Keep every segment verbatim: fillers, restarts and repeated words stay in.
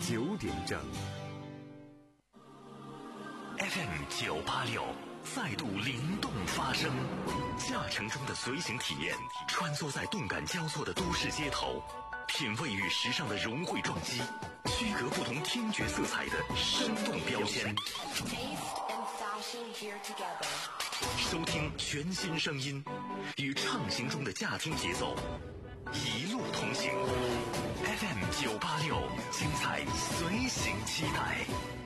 九点整。 F M 九八六再度灵动发声，驾乘中的随行体验，穿梭在动感交错的都市街头，品味与时尚的融汇撞击，区隔不同听觉色彩的生动标签。收听全新声音，与畅行中的驾听节奏，一路同行。F M 九八六，精彩随行期待。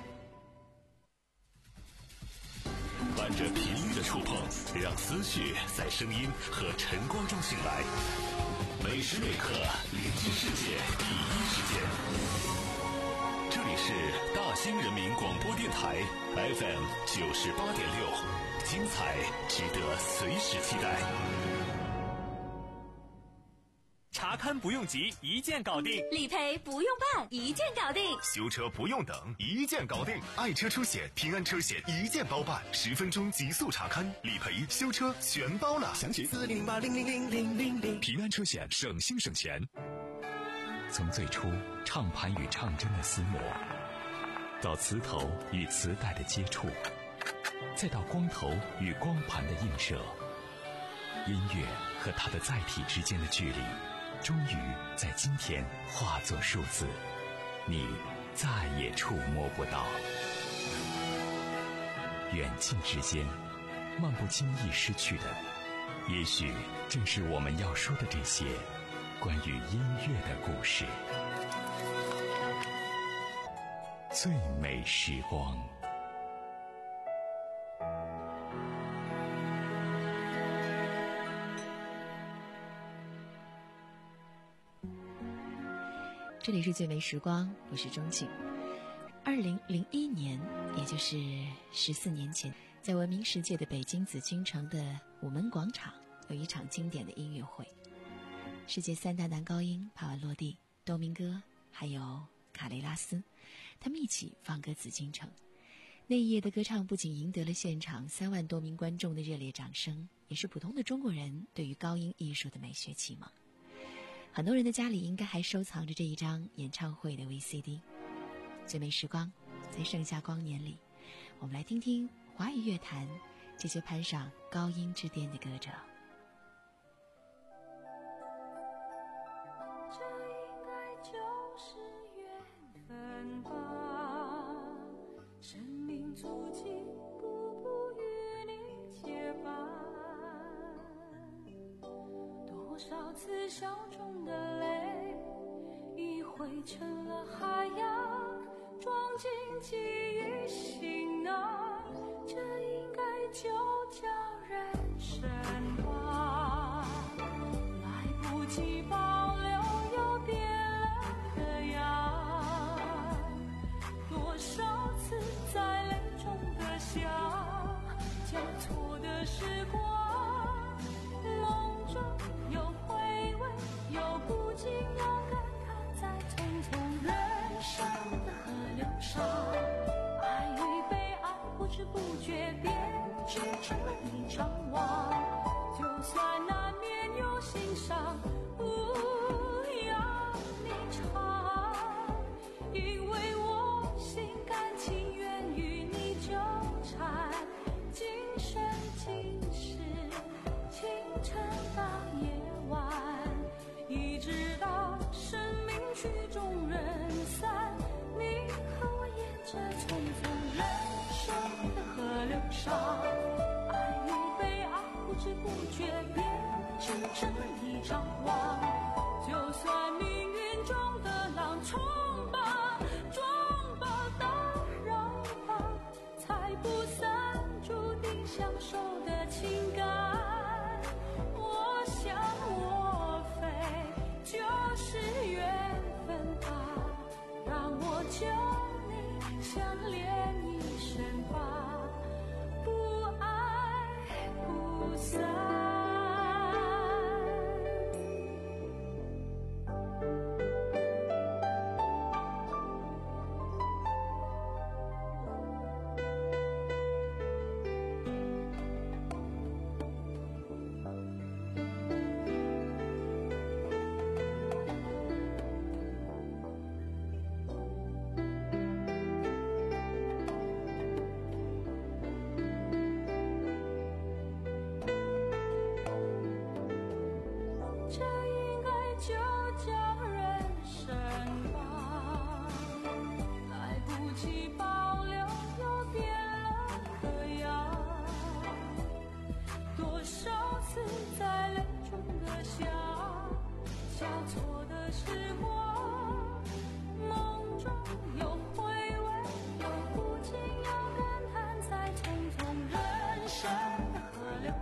伴着频率的触碰，让思绪在声音和晨光中醒来。每时每刻，连接世界第一时间。这里是大兴人民广播电台 F M 九十八点六，精彩值得随时期待。 查勘不用急，一键搞定； 理赔不用办，一键搞定； 修车不用等，一键搞定。爱车出险，平安车险一键包办，十分钟极速查勘、理赔、修车全包了。 详情四零零八零零零零零零。 平安车险，省心省钱。 从最初唱盘与唱针的厮磨，到磁头与磁带的接触，再到光头与光盘的映射，音乐和它的载体之间的距离，终于在今天化作数字，你再也触摸不到。远近之间，漫不经意失去的，也许正是我们要说的这些关于音乐的故事。最美时光。 这里是最美时光，我是钟庆。二零零一年，也就是十四年前，在闻名世界的北京紫禁城的午门广场，有一场经典的音乐会。世界三大男高音帕瓦罗蒂、多明戈还有卡雷拉斯，他们一起放歌紫禁城。那一夜的歌唱不仅赢得了现场三万多名观众的热烈掌声，也是普通的中国人对于高音艺术的美学启蒙。很多人的家里应该还收藏着这一张演唱会的 V C D。 最美时光，在盛夏光年里，我们来听听华语乐坛这些攀上高音之巅的歌者。 这应该就是缘分吧，生命足迹步步与你结伴，多少次笑中的泪已汇成了海洋，装进记忆行囊，这应该就叫人生吧。来不及保留又变了个样，多少次在泪中的笑，交错的时光，笼中有回味，有不禁，有感慨，在匆匆人生的河流上，爱与被爱不知不觉变成了一张网，就算难免有心伤，不要你尝，因为我心甘情愿与你纠缠，今生今世，清晨到夜晚，一直到生命曲终人散，你和我沿着匆匆人生的河流上，爱与被爱不知不觉变成这一张网，就算命运中的浪冲吧，撞吧，打扰吧，才不散注定相守的情感。我想我非就是缘分吧，让我救你相恋一生吧，不爱不散。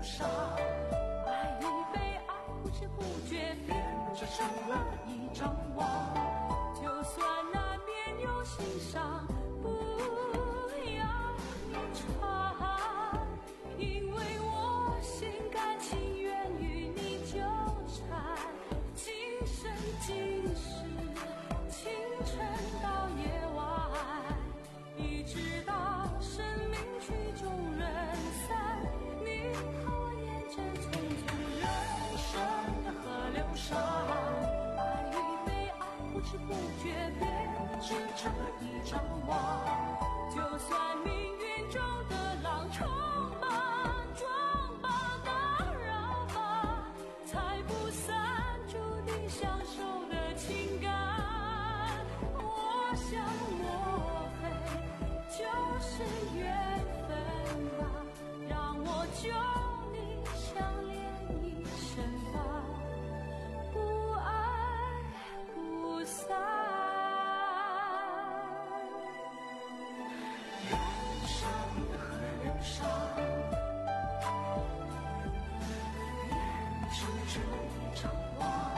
伤，爱与被爱不知不觉变成了一张网，就算难免有心伤，不要勉强，因为我心甘情愿与你纠缠，今生今世，清晨到夜晚，一直到生命曲终人散，你和我沿着匆匆人生的河流上，爱与被爱不知不觉变成一张网，就算命运中的浪充满撞吧打扰吧，才不散注定相守的情感，我想抹黑就是缘分吧，让我救你相恋一生吧，不爱不散。人生的河流上，沿着这一张网，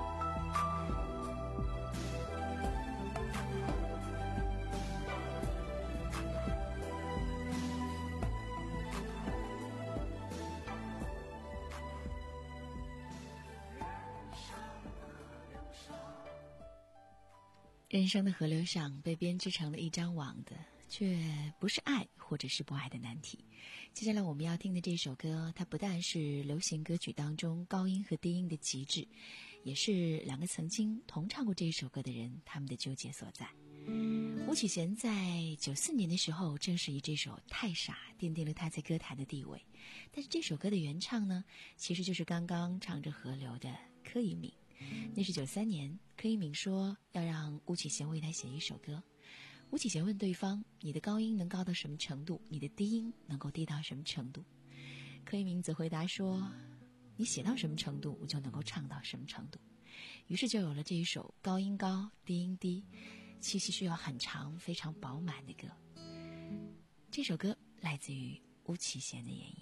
人生的河流上被编织成了一张网的，却不是爱或者是不爱的难题。接下来我们要听的这首歌，它不但是流行歌曲当中高音和低音的极致，也是两个曾经同唱过这首歌的人他们的纠结所在。巫启贤在九四年的时候正是以这首《太傻》奠定了他在歌坛的地位，但是这首歌的原唱呢，其实就是刚刚唱着河流的柯以敏。那是九三年，柯以敏说要让巫启贤为他写一首歌。巫启贤问对方，你的高音能高到什么程度，你的低音能够低到什么程度？柯以敏则回答说，你写到什么程度，我就能够唱到什么程度。于是就有了这一首高音高低音低，气息需要很长非常饱满的歌。这首歌来自于巫启贤的演绎。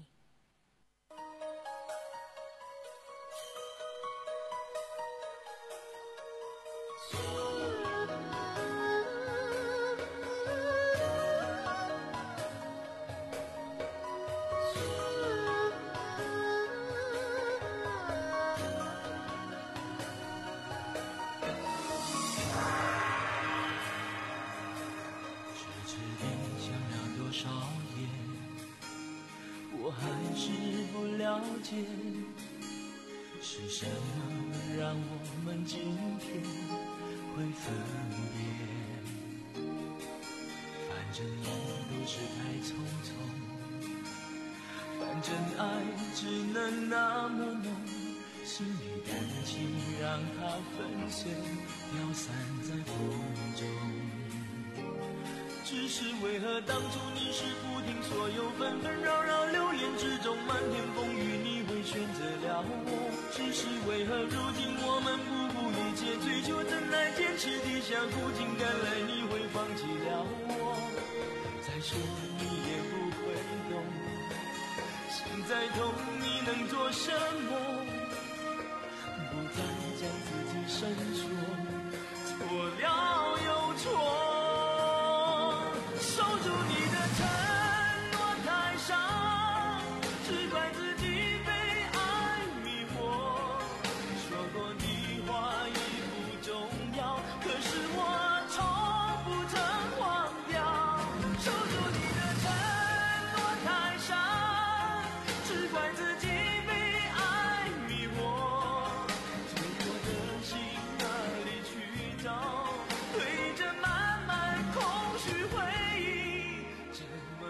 是什么让我们今天会分别？反正路都是太匆匆，反正爱只能那么浓，心里感情让它粉碎，飘散在风中。只是为何当初你是不听所有纷纷扰扰，流言之中漫天风雨，你会选择了我？只是为何如今我们不顾一切追求真爱，坚持地下苦尽甘来，你会放弃了我？再说你也不会懂，心再痛你能做什么？不再将自己深锁，错了又错。守住你的承诺太傻，只怪自己被爱迷惑。说过的话已不重要，可是我从不曾忘掉。守住你的承诺太傻，只怪自己被爱迷惑。脆弱的心哪里去找？对着满满空虚回忆，怎么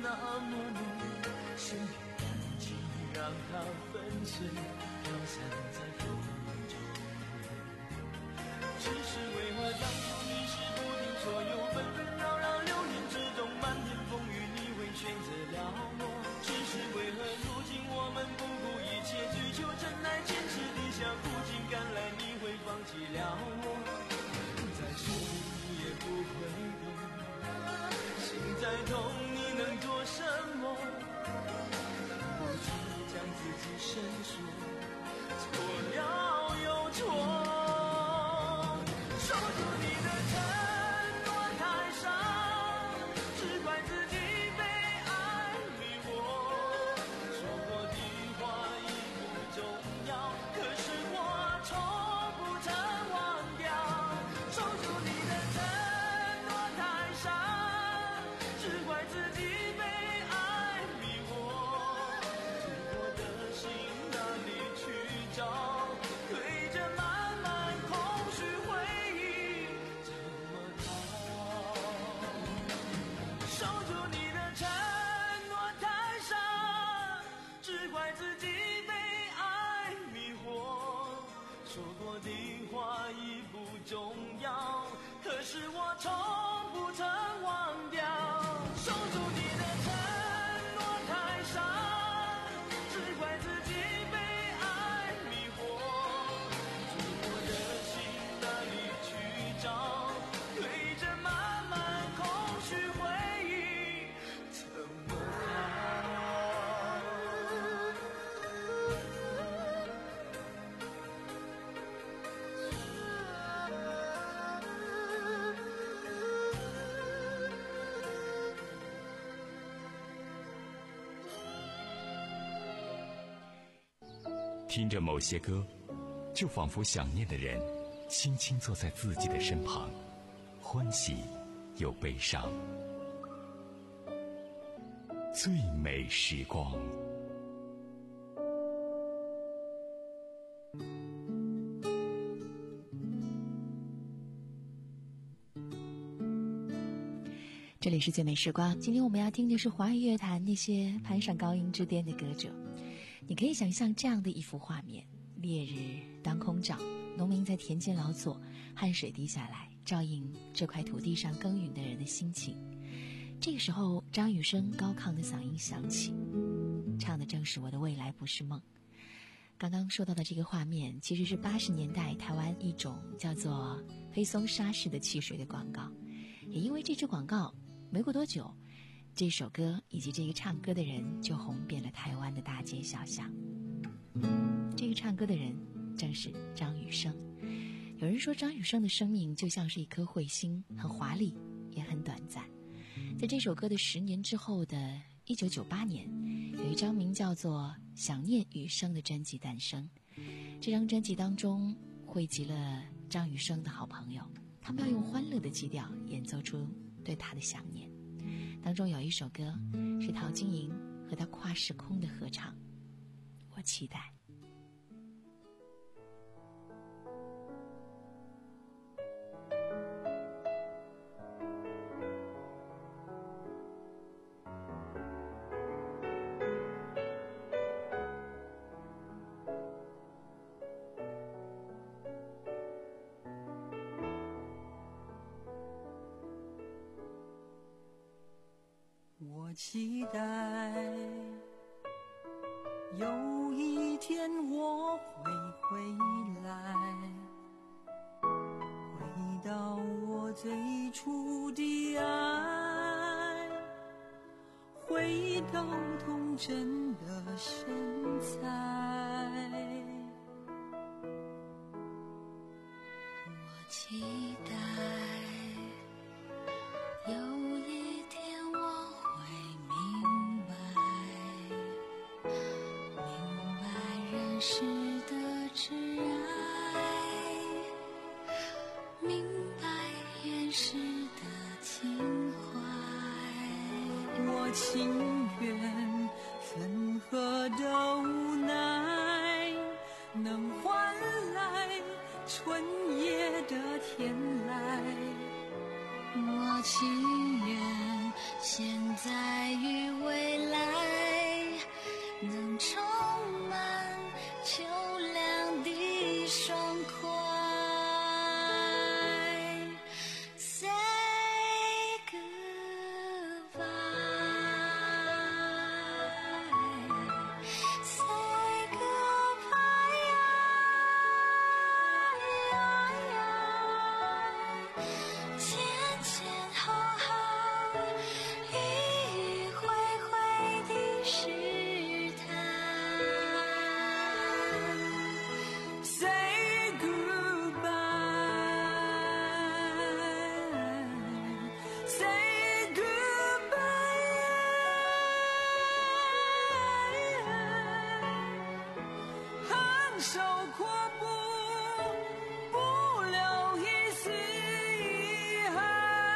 那么浓，先别赶紧让它粉碎，飘散在风中。只是为何当初你是不听所有纷纷扰扰流年之中漫天风雨，你会选择了我？只是为何如今我们不顾一切追求真爱，坚持理想，苦尽甘来，你会放弃了我？再说你也不会懂，心再痛你能做什么？不停将自己申诉，错了又错。守住你的承诺太伤，只怪自己被爱迷惑。说过的话已不重要，可是我从不曾忘掉。守住你的承诺太伤，只怪自己被爱迷惑。醉过的心哪里去找？对着满满空虚回忆怎么逃？守住你的承诺太伤，只怪自己被爱迷惑。说过的话已不重要，可是我从不曾忘掉。守住你的承诺太伤，只怪自己被爱迷惑。醉过的心哪里去找？对着满满空虚回忆怎么逃？ 听着某些歌，就仿佛想念的人轻轻坐在自己的身旁，欢喜又悲伤。最美时光。 这里是最美时光，今天我们要听的是华语乐坛那些攀上高音之巅的歌者。你可以想象这样的一幅画面：烈日当空照，农民在田间劳作，汗水滴下来，照映这块土地上耕耘的人的心情。这个时候，张雨生高亢的嗓音响起，唱的正是我的未来不是梦。刚刚说到的这个画面，其实是八十年代台湾一种叫做黑松沙士的汽水的广告。也因为这支广告，没过多久，这首歌以及这个唱歌的人就红遍了台湾的大街小巷。这个唱歌的人正是张雨生。有人说张雨生的生命就像是一颗彗星，很华丽也很短暂。在这首歌的十年之后的一九九八年，有一张名叫做《想念雨生》的专辑诞生。这张专辑当中汇集了张雨生的好朋友，他们要用欢乐的基调演奏出对他的想念。当中有一首歌是陶晶莹和他跨时空的合唱，我期待。 我期待有一天我会回来，回到我最初的爱，回到童真的身材。 我期待有一天我会明白，明白人世的挚爱，明白原始的情怀。 我情愿分合的无奈，能换来春夜的天籁。 我情愿现在与未来能充满秋凉的爽快。 Say goodbye, say goodbye, 前前后后一一回回的试探。Say goodbye, say goodbye, 含羞阔步，不留一丝遗憾。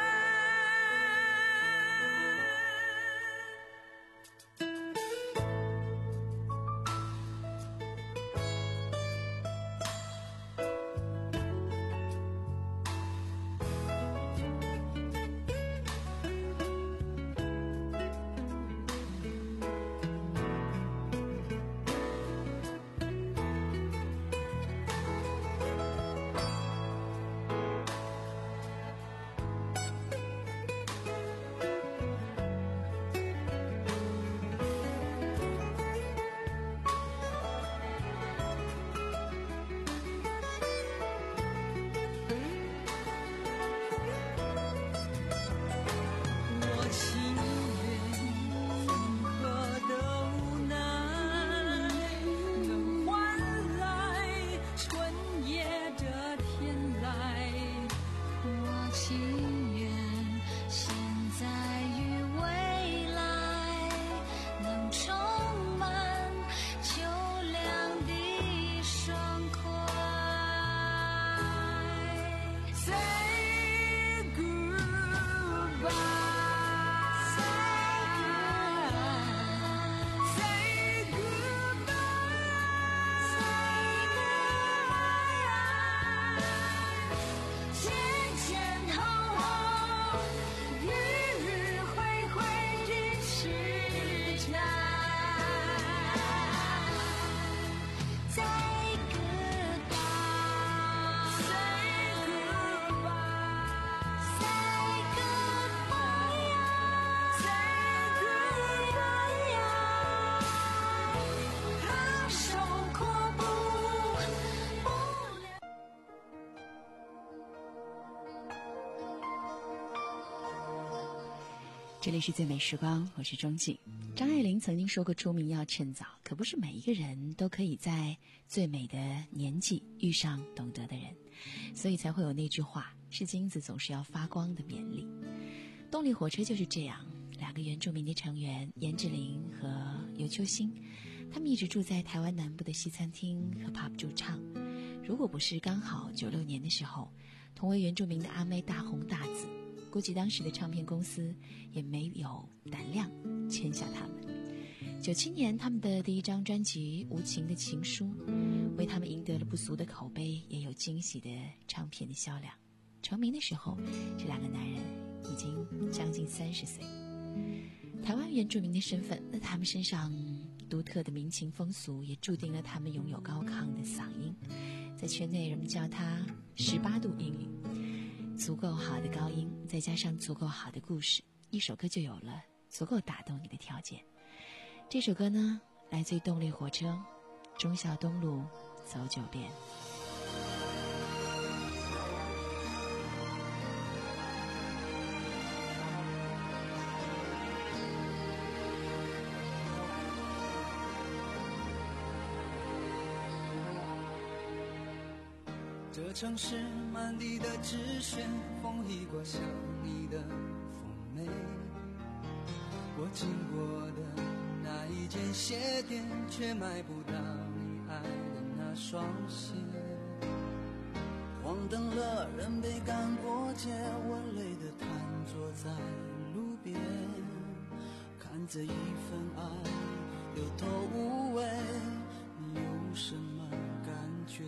我情愿分合的无奈，能换来春夜的天籁。我情愿现在与未来能充满秋凉的爽快。Say goodbye. Say goodbye, say goodbye, 前前后后，迂迂回回的试探。Say goodbye, say goodbye, say goodbye, say goodbye, 含羞阔步，不留。 这里是最美时光，我是钟静。张爱玲曾经说过，出名要趁早，可不是每一个人都可以在最美的年纪遇上懂得的人，所以才会有那句话：是金子总是要发光的勉励。动力火车就是这样，两个原住民的成员严志玲和尤秋兴，他们一直住在台湾南部的西餐厅和 pub 驻唱。如果不是刚好九六年的时候，同为原住民的阿妹大红大紫，估计当时的唱片公司也没有胆量签下他们。九七年，他们的第一张专辑《无情的情书》为他们赢得了不俗的口碑，也有惊喜的唱片的销量。成名的时候，这两个男人已经将近三十岁。台湾原住民的身份，那他们身上独特的民情风俗，也注定了他们拥有高亢的嗓音，在圈内人们叫他十八度英语。足够好的高音，再加上足够好的故事，一首歌就有了足够打动你的条件。这首歌呢，来自于动力火车，忠孝东路走九遍。 这城市满地的纸屑，风一刮像你的妩媚。我经过的那一间鞋店，却买不到你爱的那双鞋。黄灯了，人被赶过街，我累得瘫坐在路边，看这一份爱有头无尾，你有什么感觉？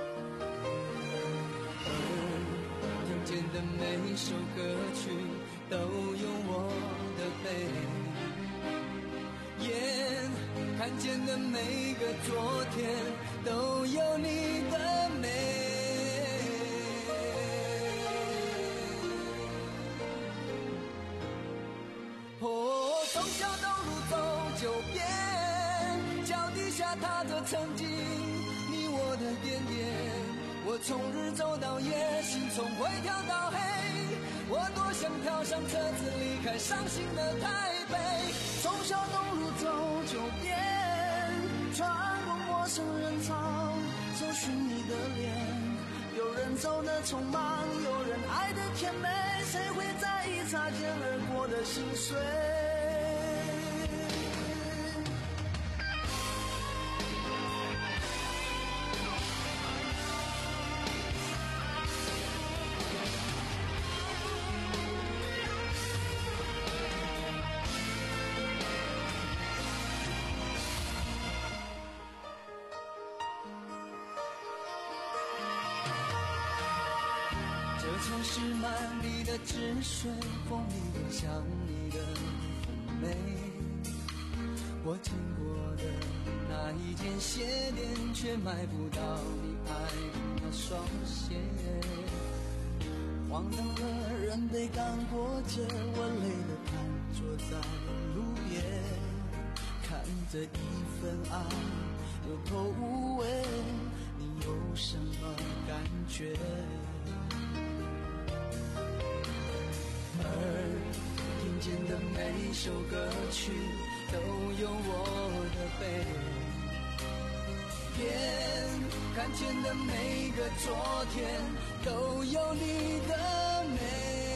听见的每一首歌曲都有我的背，眼看见的每个昨天都有你的美。哦，从小东路走九遍，脚底下踏着曾经你我的点点。我从日走到夜，心从灰跳到黑，我多想跳上车子离开伤心的台北。从小东路走九遍，穿过陌生人潮，搜寻你的脸。有人走得匆忙，有人爱得甜美，谁会在意擦肩而过的心碎？城市满地的汁水，风里都像你的妩媚。我见过的那一件鞋垫，却买不到你爱的那双鞋。荒唐的人被赶过街，我累了瘫坐在路边，看着一份爱有头无尾，你有什么感觉？而听见的每首歌曲都有我的背，眼看见的每个昨天都有你的美。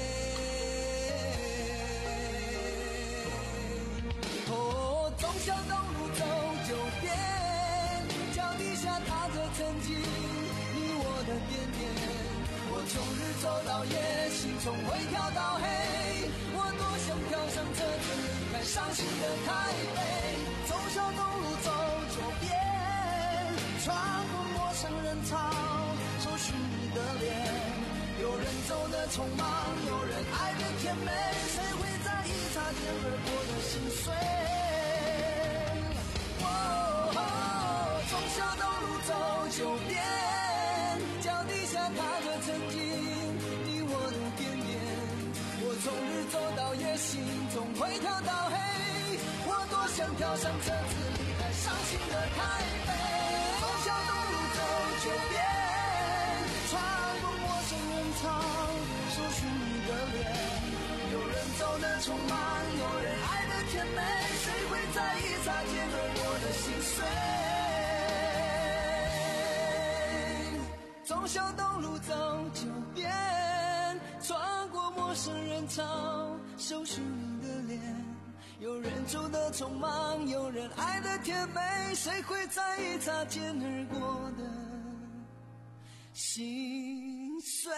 哦，从小东路走九遍，脚底下踏着曾经你我的点点。我从日走到夜，心从灰跳到黑，我多想跳上车子离开伤心的台北。从小东路走九遍，穿过陌生人潮，搜寻你的脸。有人走得匆忙，有人爱得甜美，谁会在意擦肩而过的心碎？哦哦，从小东路走九遍，脚底下踏着曾经你我的点点。我从日走到夜，心从灰跳到黑，我多想跳上车子离开伤心的台北。从小东路走九遍，穿过陌生人潮，搜寻你的脸。有人走得匆忙，有人爱得甜美，谁会在意擦肩而过的心碎？从小东路走九遍，穿过陌生人潮，搜寻你的脸。有人走得匆忙，有人爱得甜美，谁会在意擦肩而过的心碎？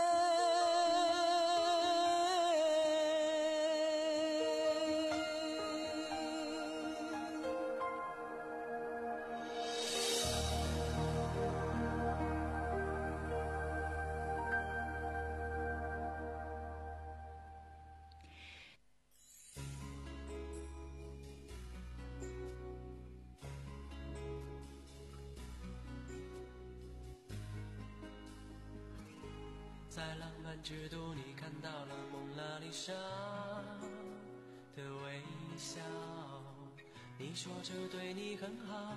在浪漫之都，你看到了蒙娜丽莎的微笑。你说这对你很好，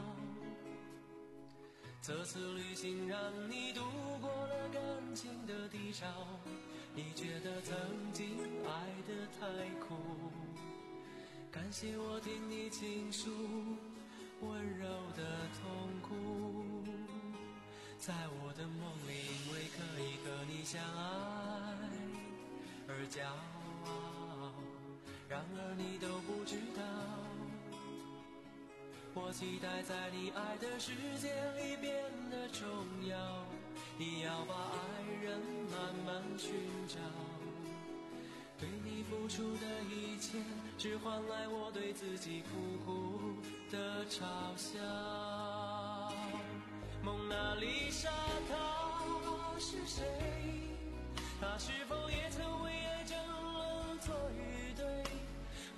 这次旅行让你度过了感情的低潮。你觉得曾经爱得太苦，感谢我听你倾诉温柔的痛苦。在我的梦里，因为可以和你相爱而骄傲，然而你都不知道，我期待在你爱的世界里变得重要。你要把爱人慢慢寻找，对你付出的一切，只换来我对自己苦苦的嘲笑。蒙娜丽莎她是谁？她是否也曾为爱争了左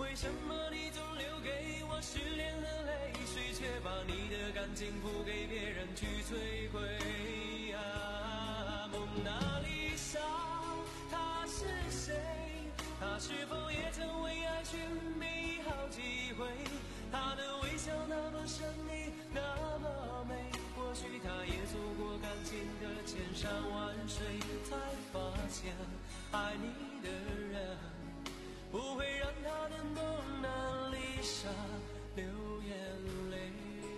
为什么你总留给我失恋的泪水，却把你的感情付给别人去摧毁啊？蒙娜丽莎，她是谁？她是否也曾为爱寻觅好几回？她的微笑那么神秘，那么美，或许她也走过感情的千山万水，才发现爱你的人不会让他的蒙娜丽莎流眼泪。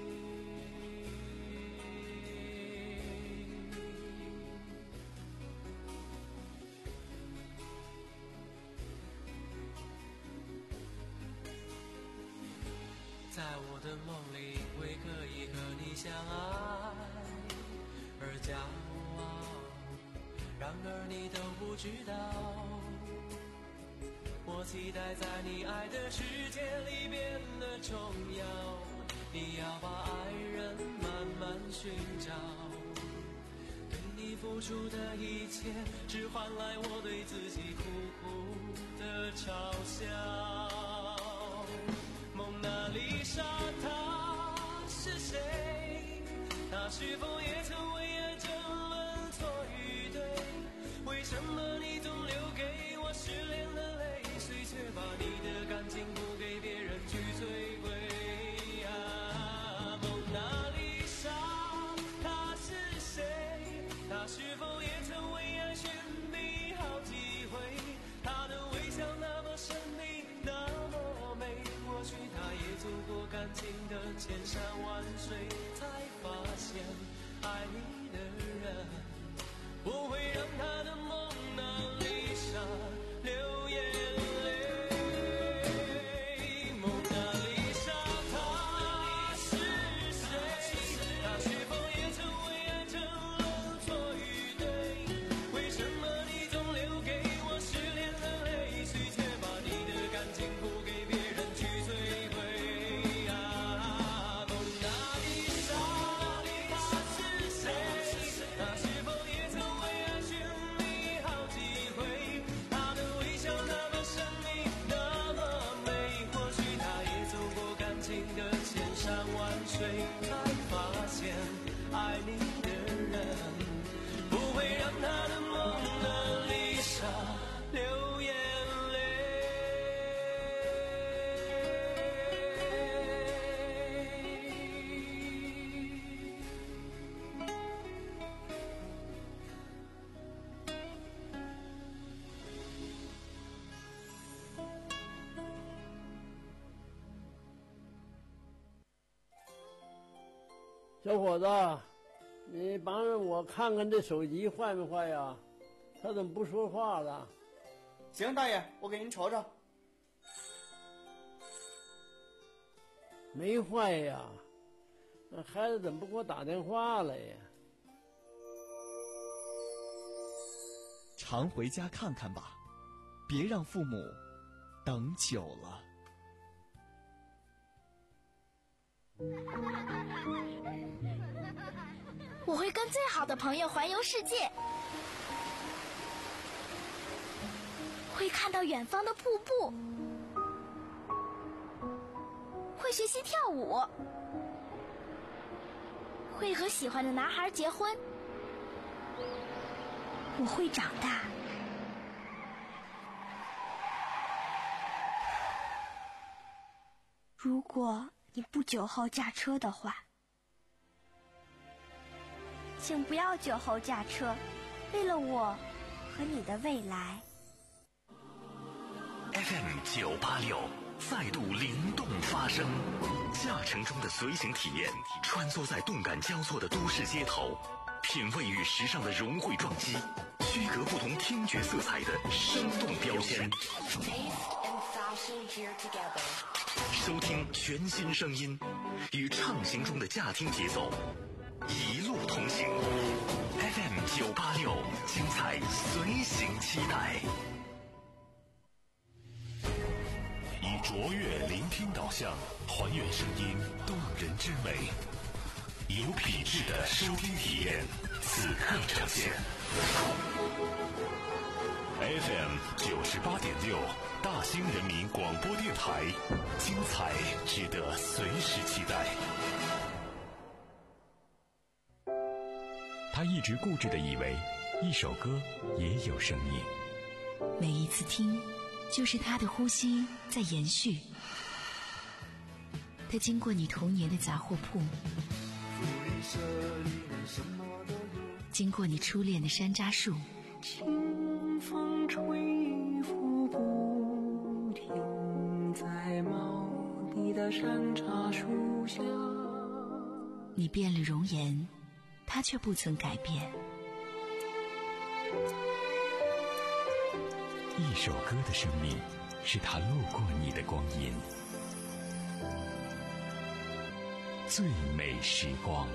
在我的梦里会可以和你相爱而骄傲，然而你都不知道，我期待在你爱的世界里变得重要，你要把爱人慢慢寻找，对你付出的一切只换来我对自己苦苦的嘲笑。蒙娜丽莎她是谁？她是否也曾为爱争论错与对？为什么你总留给我失恋的泪水，却把你的感情付给别人去摧毁啊？蒙娜丽莎她是谁？她是否也曾为爱寻觅好几回？她的微笑那么神秘，那么美，或许她也走过感情的千山万水，才发现爱你的人不会让她的蒙娜丽莎流眼泪。蒙娜丽莎她是谁？她是否也曾为爱争论错与对？为什么你总留给我失恋的泪水，却把你的感情付给别人去摧毁啊？蒙娜丽莎她是谁？她是否也曾为爱寻觅好几回？她的微笑那么神秘，那么美，或许她也走过感情的千山万水，才发现爱你的人不会让她的蒙娜丽莎流眼泪。 小伙子，你帮着我看看这手机坏没坏呀？他怎么不说话了？ 行，大爷，我给您瞅瞅。 没坏呀，那孩子怎么不给我打电话了呀？ 常回家看看吧，别让父母等久了。 我会跟最好的朋友环游世界，会看到远方的瀑布，会学习跳舞，会和喜欢的男孩结婚。我会长大。如果你不酒后驾车的话，请不要酒后驾车，为了我和你的未来。 F M 九八六再度灵动发声，驾乘中的随行体验，穿梭在动感交错的都市街头，品味与时尚的融汇撞击，区隔不同听觉色彩的生动标签。收听全新声音，与畅行中的驾听节奏，一路同行。F M 九八六，精彩随行期待。以卓越聆听导向，还原声音动人之美，有品质的收听体验，此刻呈现。 F M 九十八点六，大兴人民广播电台，精彩值得随时期待。 他一直固执地以为，一首歌也有生命。 每一次听，就是他的呼吸在延续。他经过你童年的杂货铺，经过你初恋的山楂树， 清风吹拂不停，在茂密的山楂树下。 你变了容颜，他却不曾改变。 一首歌的生命，是他路过你的光阴。最美时光。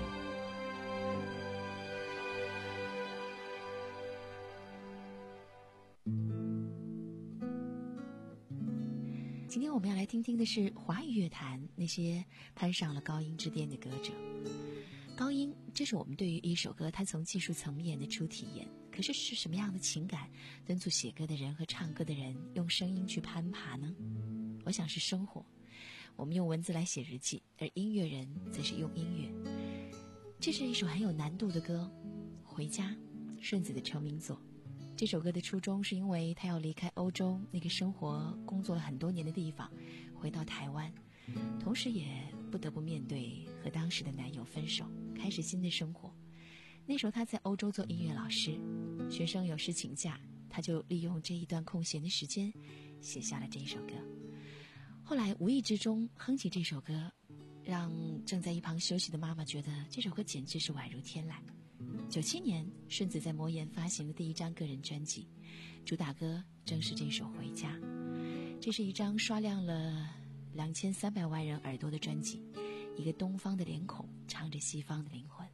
今天我们要来听听的是华语乐坛那些攀上了高音之巅的歌者。高音，这是我们对于一首歌它从技术层面的初体验。可是是什么样的情感敦促写歌的人和唱歌的人用声音去攀爬呢？我想是生活。我们用文字来写日记，而音乐人则是用音乐。这是一首很有难度的歌，《回家》，顺子的成名作。这首歌的初衷是因为他要离开欧洲那个生活工作了很多年的地方，回到台湾，同时也不得不面对和当时的男友分手，开始新的生活。那时候他在欧洲做音乐老师，学生有事请假，他就利用这一段空闲的时间写下了这一首歌。后来无意之中哼起这首歌，让正在一旁休息的妈妈觉得这首歌简直是宛如天籁。九七年，顺子在魔岩发行的第一张个人专辑，主打歌正是这首《回家》。这是一张刷亮了两千三百万人耳朵的专辑，一个东方的脸孔唱着西方的灵魂。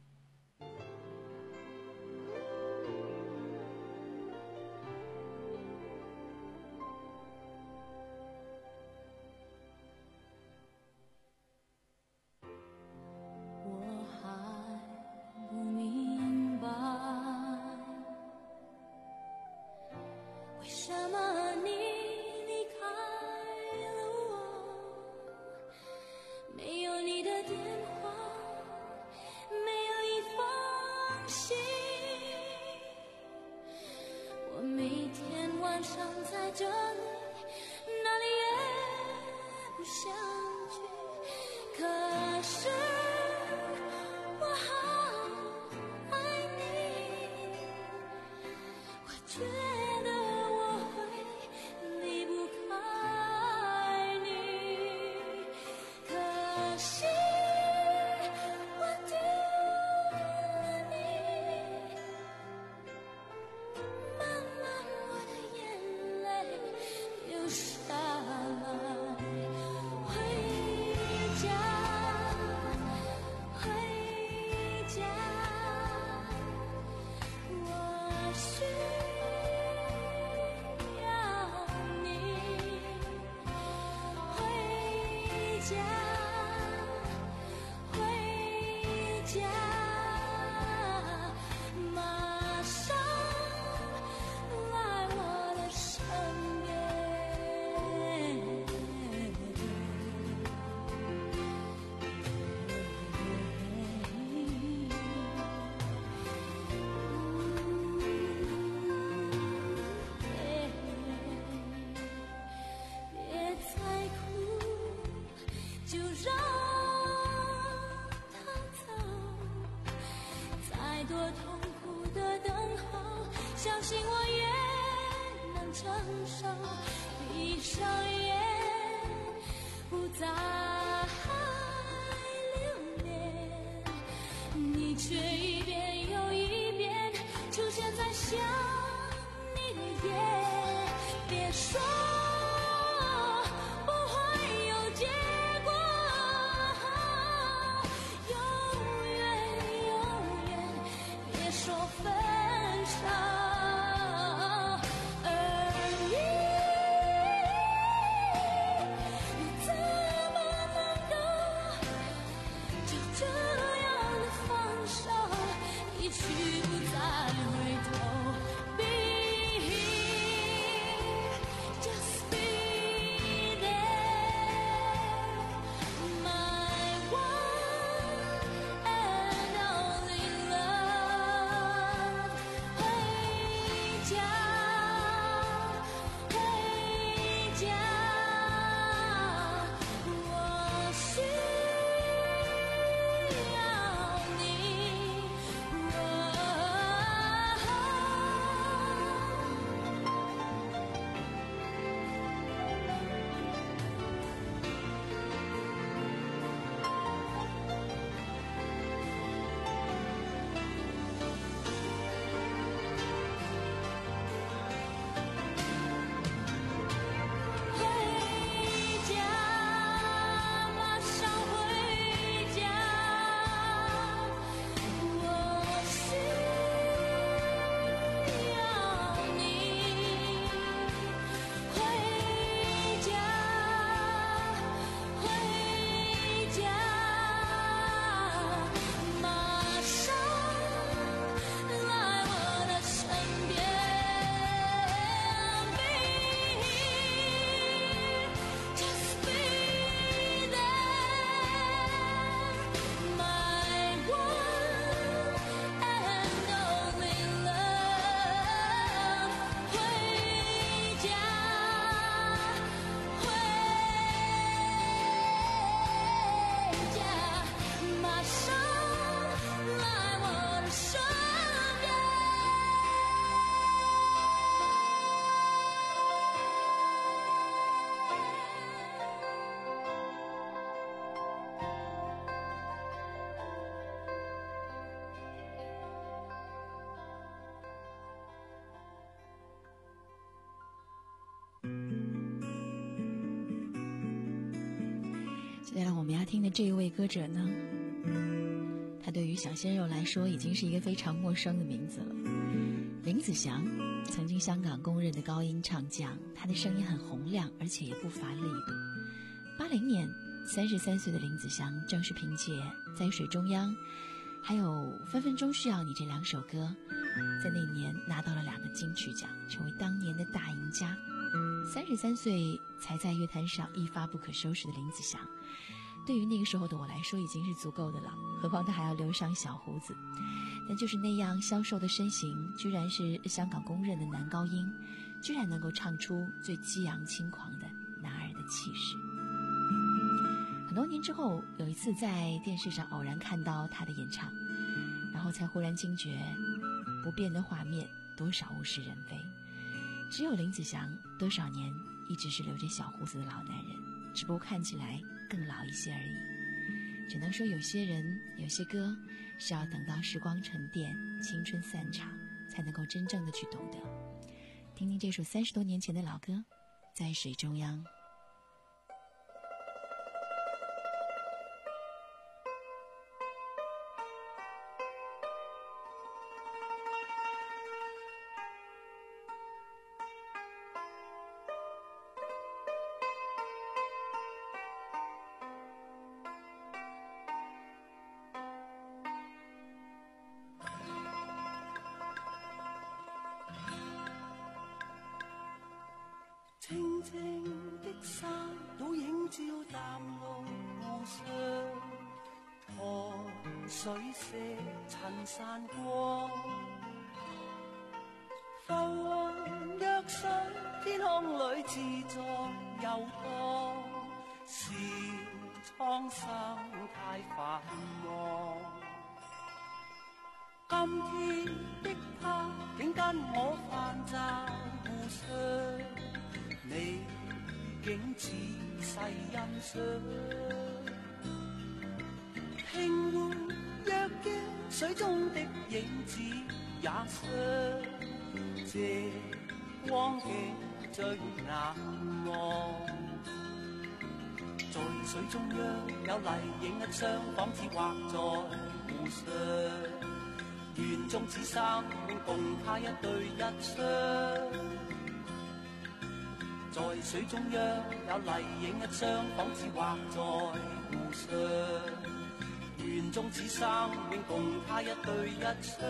一去不再回头，毕接下来我们要听的这一位歌者呢，他对于小鲜肉来说已经是一个非常陌生的名字了。林子祥，曾经香港公认的高音唱将，他的声音很洪亮，而且也不乏力度。八零年，三十三岁的林子祥正是凭借《在水中央》还有《分分钟需要你》这两首歌，在那年拿到了两个金曲奖，成为当年的大赢家。三十三岁才在乐坛上一发不可收拾的林子祥，对于那个时候的我来说已经是足够的了，何况他还要留上小胡子。但就是那样消瘦的身形，居然是香港公认的男高音，居然能够唱出最激昂轻狂的男儿的气势。很多年之后，有一次在电视上偶然看到他的演唱，然后才忽然惊觉，不变的画面多少物是人非。只有林子祥多少年一直是留着小胡子的老男人，只不过看起来更老一些而已。只能说有些人有些歌是要等到时光沉淀，青春散场，才能够真正的去懂得。听听这首三十多年前的老歌《在水中央》。 清清的山倒映照淡綠湖上，河水色塵散光，浮雲躍上天空裏自在遊蕩，笑蒼生太繁忙。今天的他竟跟我泛站湖上，你竟仔細欣賞，聽會若驚水中的影子也傷，這光景最難忘。在水中央有麗影一雙，仿似畫在湖上，園中此生永共他一對一雙。在水中央有麗影一雙，仿似畫在湖上，園中此生永共他一對一雙。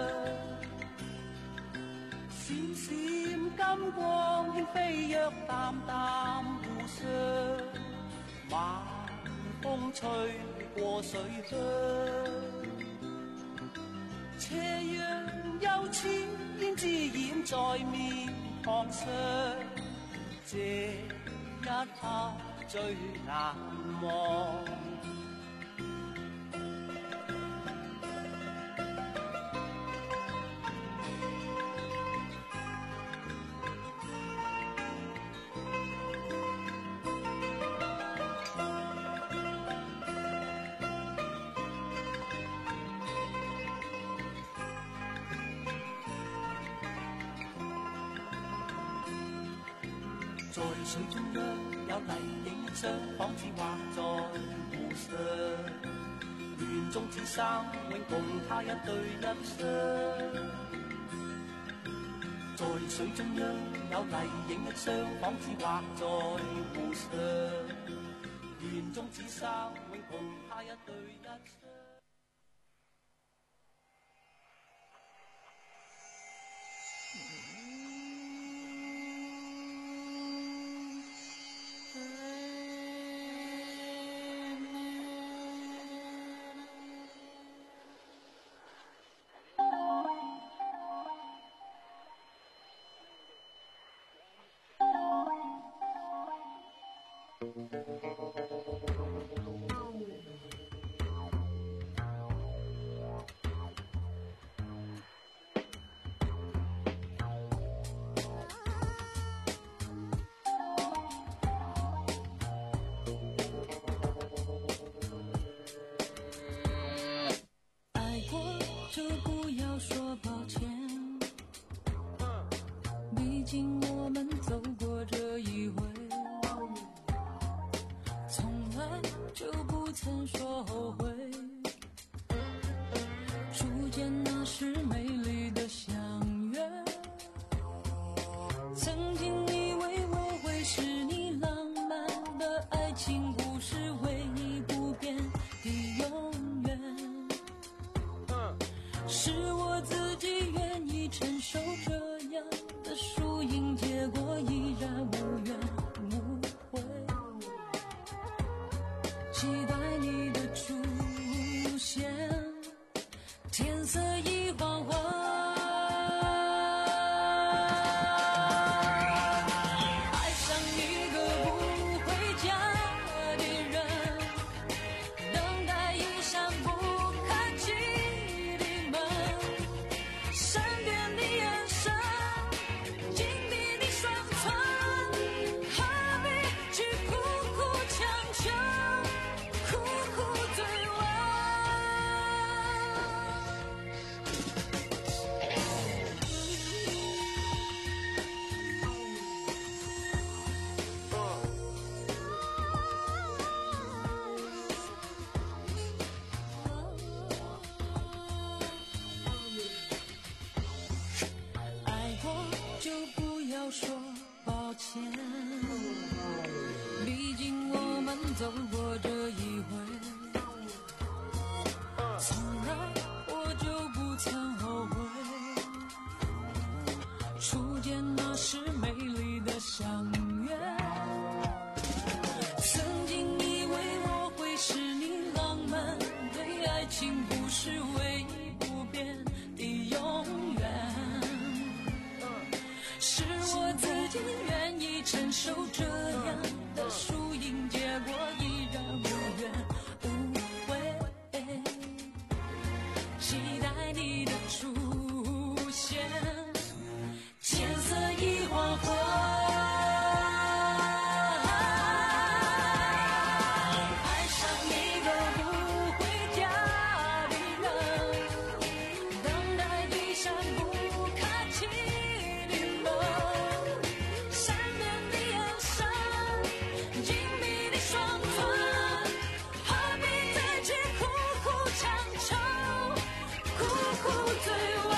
閃閃金光輕飛躍淡淡湖上，晚風吹過水鄉，斜陽又似胭脂染在面龐上，這一刻最難忘。在水中央有麗影一雙，仿似畫在湖上，園中此生永共他一對一雙。在水中央有麗影一雙，仿似畫在湖上，園中此生永共他一對一雙。 就不要说抱歉，毕竟我们走过这一回，从来曾说后悔，初见那时美丽的相约，曾经以为我会是你浪漫的爱情故事，唯一不变的永远，是我自己愿意承受这样的输赢，结果依然无怨无悔，期待你的出现，天色已黄昏，爱上一个不回家的人，等待一扇不开启的门，善变的眼神，紧闭的双唇，何必去苦苦强求，苦苦追问。爱过就不要说抱歉，毕竟我们走过这一回，从来我就不曾后悔，初见那时美丽的相约，曾经以为我会是你浪漫的爱情故事，唯一不变的永远，是我自己愿意承受这样的输赢，结果依然无怨无悔，期待你的出现，天色已黄昏，爱上一个不回家的人，等待一扇不开启的门，善变的眼神，紧闭的双唇，何必再去苦苦强求，苦苦追问。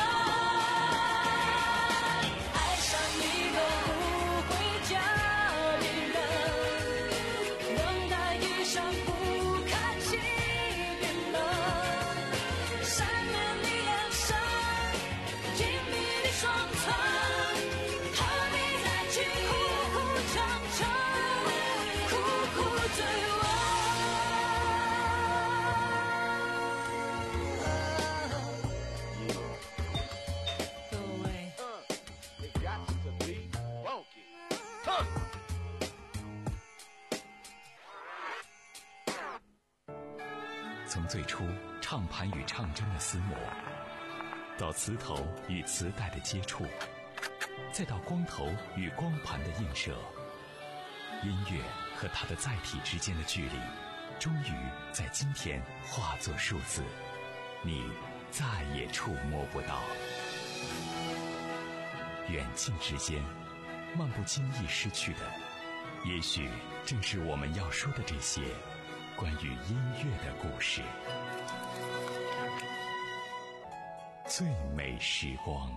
爱上一个不回家的人，等待一扇不开启的门，善变的眼神，紧闭的双唇，何必再去苦苦强求，苦苦追问。各位， 从最初唱盘与唱针的厮磨，到磁头与磁带的接触，再到光头与光盘的映射，音乐和它的载体之间的距离，终于在今天化作数字，你再也触摸不到。远近之间，漫不经意失去的，也许正是我们要说的这些关于音乐的故事。最美时光。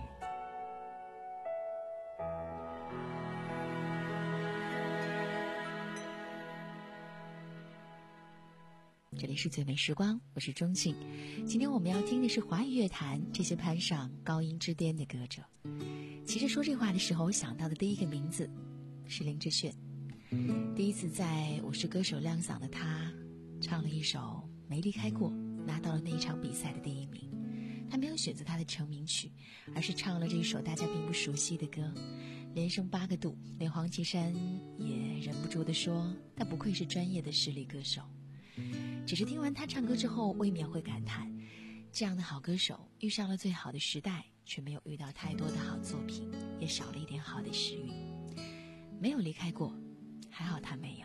这里是最美时光，我是钟庆。今天我们要听的是华语乐坛这些攀上高音之巅的歌者。其实说这话的时候，我想到的第一个名字是林志炫。第一次在《我是歌手》亮嗓的他，唱了一首《没离开过》，拿到了那一场比赛的第一名。他没有选择他的成名曲，而是唱了这一首大家并不熟悉的歌，连升八个度，连黄绮珊也忍不住地说，他不愧是专业的实力歌手。只是听完他唱歌之后，未免会感叹，这样的好歌手遇上了最好的时代，却没有遇到太多的好作品，也少了一点好的时运。没有离开过，还好他没有。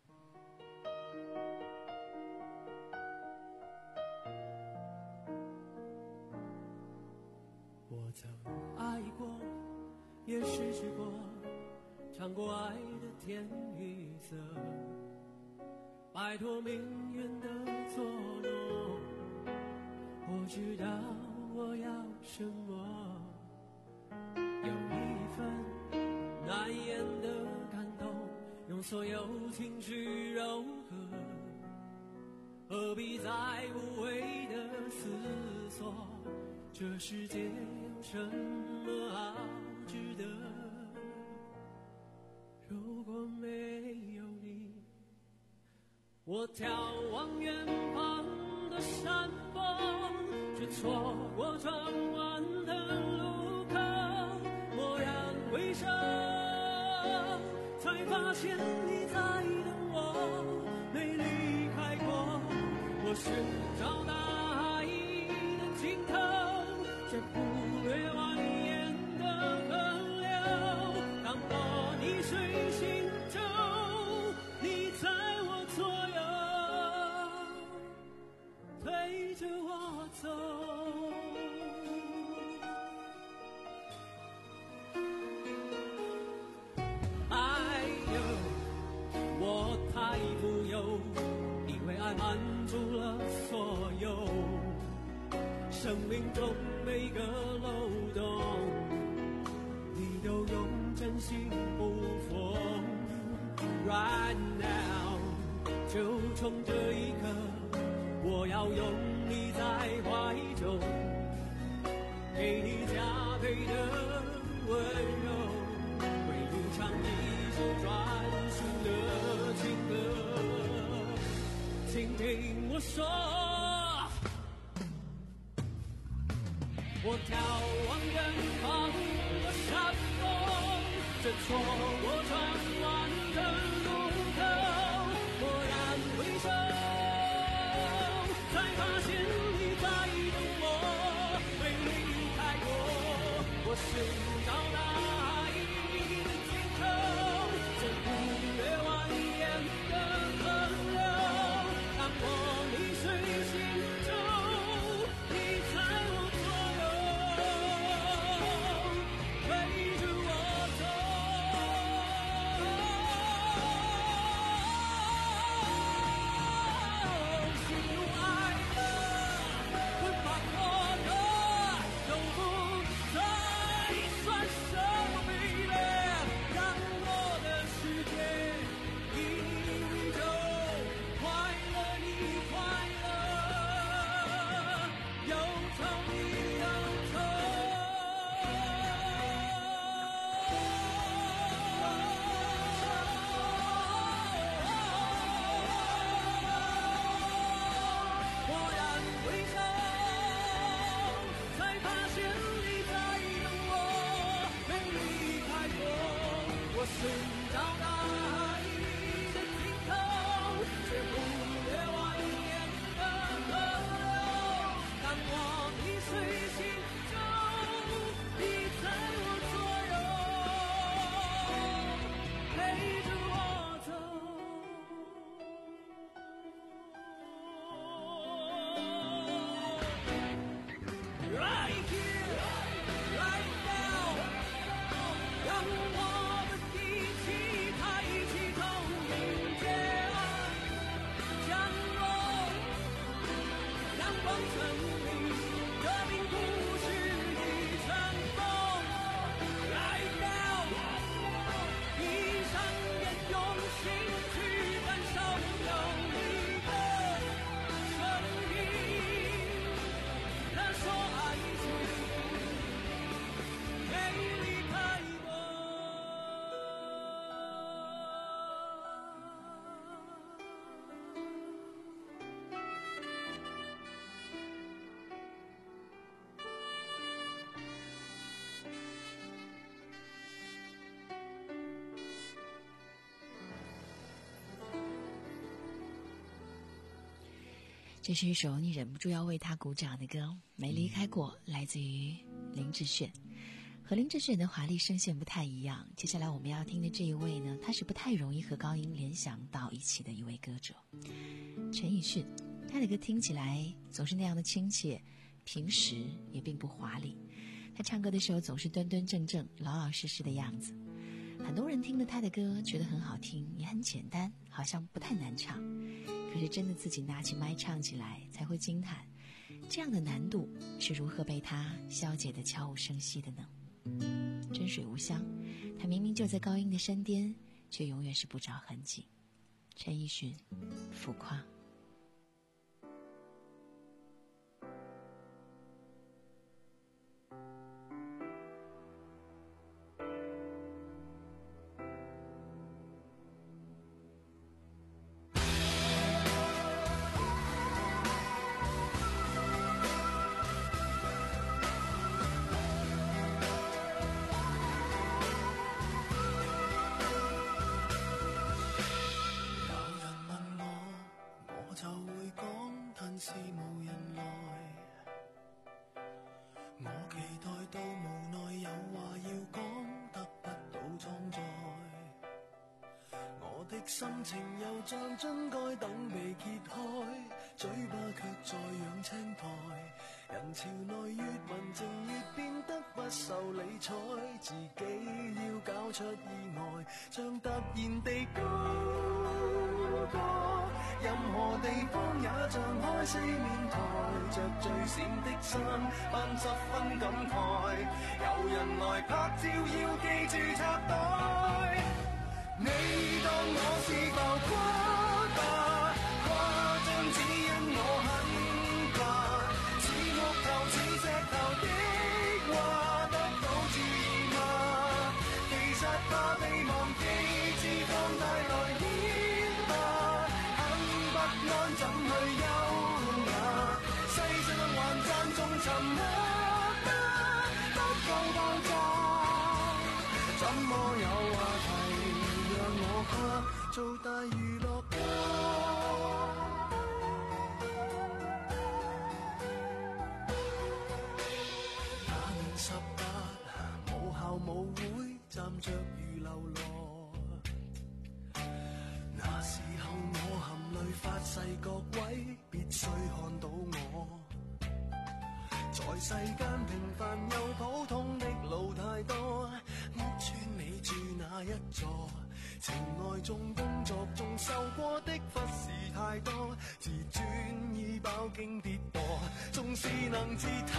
我曾爱过，也失去过，尝过爱的甜与涩，把摆脱命运的捉弄。我知道我要什么，有一份难言的感动，用所有情绪柔和，何必再无谓的思索，这世界有什么好值得？如果没有你，我眺望远方的山峰，却错过转弯的路口，蓦然回首，才发现你在等我，没离开过。我寻找大海的尽头，却忽略蜿蜒的河流。当我逆水行舟，你在我左右，推着我走。爱有我太富有，因为爱满足了所有，生命中每个漏洞，你都用真心补缝。Right now， 就从这一刻，我要拥你在怀中，给你加倍的温柔，为你唱一首专属的情歌。请听我说，我眺望远方的山峰，这错过转弯的路口，蓦然回首，才发现你在等我，没离开过。我寻找大海的尽头，却忽略蜿蜒的河流。当我逆水行舟，你在我左右，推着我走。喜怒哀乐奔跑过的，都不再算什么，baby，让我的世界一宇宙快乐，你快乐，忧愁你忧愁。蓦然回首，才发现你在等我，没离开过。我寻找大海的尽头，却忽略蜿蜒的河流。当我逆水行舟，你在我左右，陪着我走。Right here, right now， 让我们一起抬起头，迎接爱降落，阳光成立，革命故事已成功。Right now， 闭上眼，用心去感受有你的声音，他说爱情没离开过。 这是一首你忍不住要为他鼓掌的歌，《没离开过》，来自于林志炫。和林志炫的华丽声线不太一样，接下来我们要听的这一位呢，他是不太容易和高音联想到一起的一位歌者，陈奕迅。他的歌听起来总是那样的亲切，平时也并不华丽。他唱歌的时候总是端端正正、老老实实的样子。很多人听了他的歌觉得很好听，也很简单，好像不太难唱。 可是真的自己拿起麦唱起来，才会惊叹，这样的难度是如何被他消解得悄无声息的呢？真水无香，他明明就在高音的山巅，却永远是不着痕迹。陈奕迅，浮夸。 心情又像樽蓋等被揭開，嘴巴卻在養青苔。人潮內越文靜越變得不受理睬，自己要搞出意外，像突然地高歌。任何地方也像開四面台，着最閃的衫扮十分感慨。有人來拍照要記住插袋。你當我是浮誇吧，誇張只因我很怕，似木頭似石頭的話得到注意嗎？其實怕被忘記，自放大來演吧，很不安怎去優雅，細想還讚仲沉默得不夠爆炸，怎麼有話題做大娛樂家？那年十八，母校舞會站着如流羅，那時候我含淚發誓各位必須看到我，在世間平凡又普通的路太多，屋村你住哪一座？情愛中工作中受過的忽視太多，自尊已飽經跌墮，縱是能自偷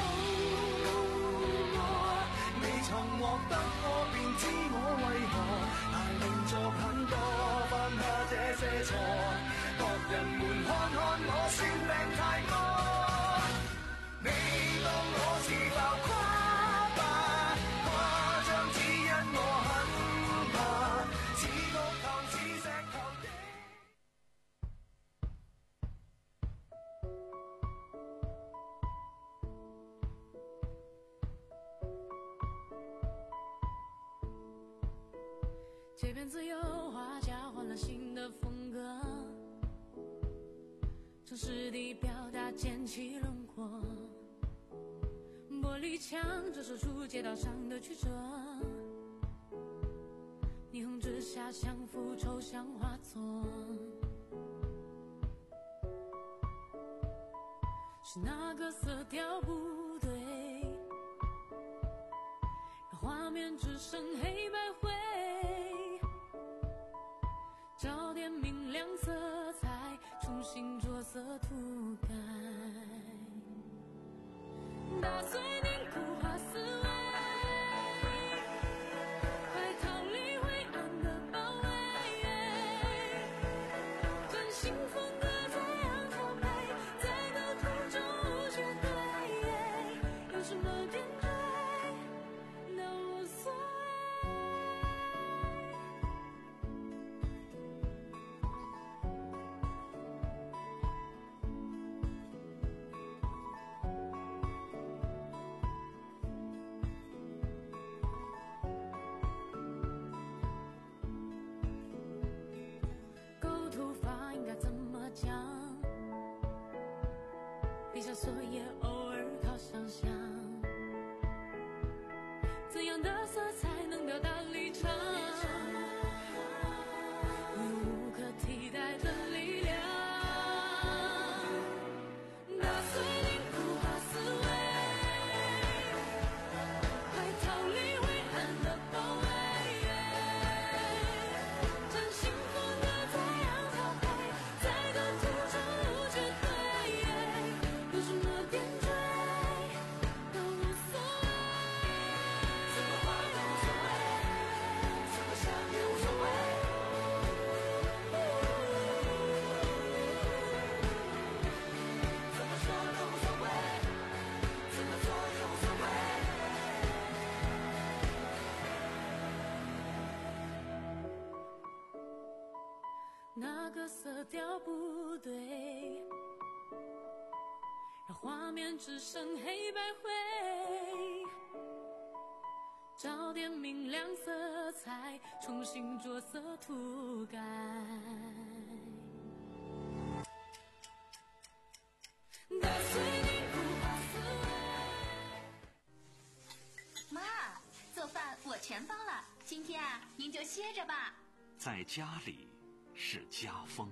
我，未曾獲得過便知我為何大動作很多，犯下這些錯，各人們看看我算命太多，你當我是浮誇吧，誇張只因我很怕，似木頭似石頭的。 街边自由画家换了新的风格，城市的表达捡起轮廓，玻璃墙折射出街道上的曲折，霓虹之下相符抽象画作，是那个色调不对，让画面只剩黑白灰，找点明亮色彩，重新着色涂改，打碎凝固化思维，快逃离灰暗的包围，真幸福的这样调配，在的途中无绝对，有什么点缀都无所谓。闭上锁也偶尔靠想象，怎样的色彩能表达立场？有无可替代的力量，打碎凝固化思维，快逃离灰暗的包围，真幸福的这样调配，在的途中画面只剩黑白灰，找点明亮色彩，重新着色涂改。打碎你不怕死。 妈，做饭我全包了，今天啊，您就歇着吧。 在家里是家风。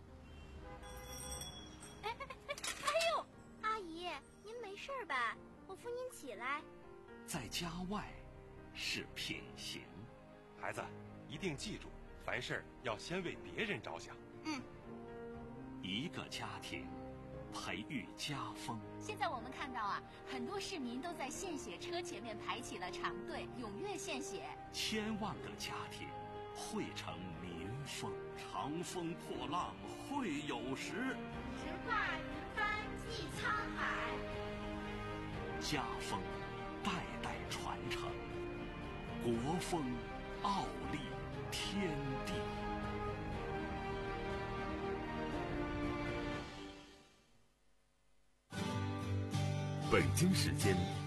哎哎哎！哎呦，阿姨，您没事吧？我扶您起来。 在家外是品行。 孩子，一定记住，凡事要先为别人着想。 嗯。 一个家庭培育家风。 现在我们看到啊，很多市民都在献血车前面排起了长队，踊跃献血。 千万个家庭汇成民风，长风破浪会有时， 直挂云帆济沧海。 家风代代传承，国风傲立天地。 北京时间